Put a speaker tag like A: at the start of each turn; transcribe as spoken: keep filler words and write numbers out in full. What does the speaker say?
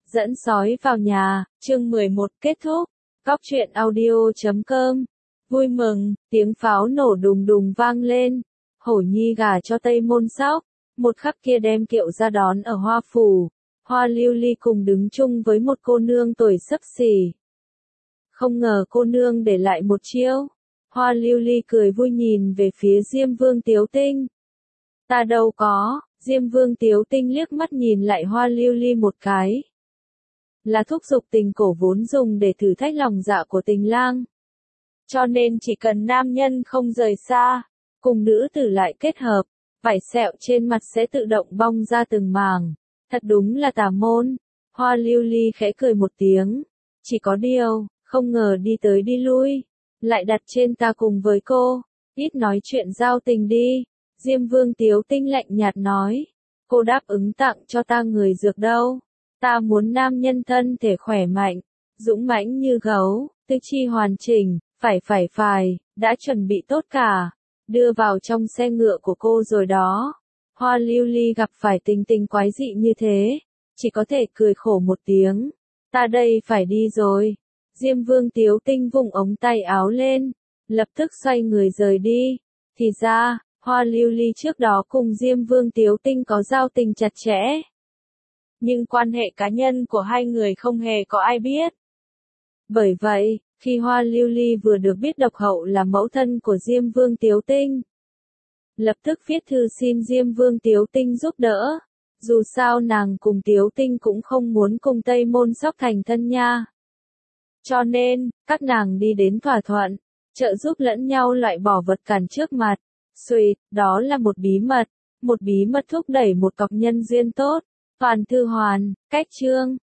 A: Dẫn sói vào nhà, chương mười một kết thúc. Góc truyện audio chấm com. Vui mừng, tiếng pháo nổ đùng đùng vang lên. Hổ Nhi gả cho Tây Môn Sóc. Một khắc kia đem kiệu ra đón ở Hoa Phủ. Hoa Lưu Ly cùng đứng chung với một cô nương tuổi xấp xỉ. Không ngờ cô nương để lại một chiêu. Hoa Lưu Ly cười vui nhìn về phía Diêm Vương Tiếu Tinh. Ta đâu có, Diêm Vương Tiếu Tinh liếc mắt nhìn lại Hoa Lưu Ly một cái. Là thúc giục tình cổ vốn dùng để thử thách lòng dạ của tình lang. Cho nên chỉ cần nam nhân không rời xa, cùng nữ tử lại kết hợp, vảy sẹo trên mặt sẽ tự động bong ra từng màng. Thật đúng là tà môn. Hoa Lưu Ly khẽ cười một tiếng. Chỉ có điều, không ngờ đi tới đi lui, lại đặt trên ta cùng với cô. Ít nói chuyện giao tình đi. Diêm Vương Tiếu Tinh lạnh nhạt nói. Cô đáp ứng tặng cho ta người dược đâu. Ta muốn nam nhân thân thể khỏe mạnh, dũng mãnh như gấu, tư chi hoàn chỉnh, phải phải phải, đã chuẩn bị tốt cả. Đưa vào trong xe ngựa của cô rồi đó. Hoa Lưu Ly gặp phải tình tình quái dị như thế, chỉ có thể cười khổ một tiếng. Ta đây phải đi rồi. Diêm Vương Tiếu Tinh vùng ống tay áo lên, lập tức xoay người rời đi. Thì ra, Hoa Lưu Ly trước đó cùng Diêm Vương Tiếu Tinh có giao tình chặt chẽ. Nhưng quan hệ cá nhân của hai người không hề có ai biết. Bởi vậy, khi Hoa Lưu Ly vừa được biết độc hậu là mẫu thân của Diêm Vương Tiếu Tinh, lập tức viết thư xin Diêm Vương Tiếu Tinh giúp đỡ. Dù sao nàng cùng Tiếu Tinh cũng không muốn cùng Tây Môn Sóc thành thân nha. Cho nên, các nàng đi đến thỏa thuận, trợ giúp lẫn nhau loại bỏ vật cản trước mặt. Xuyệt, đó là một bí mật, một bí mật thúc đẩy một cọc nhân duyên tốt. Toàn thư hoàn, cách chương.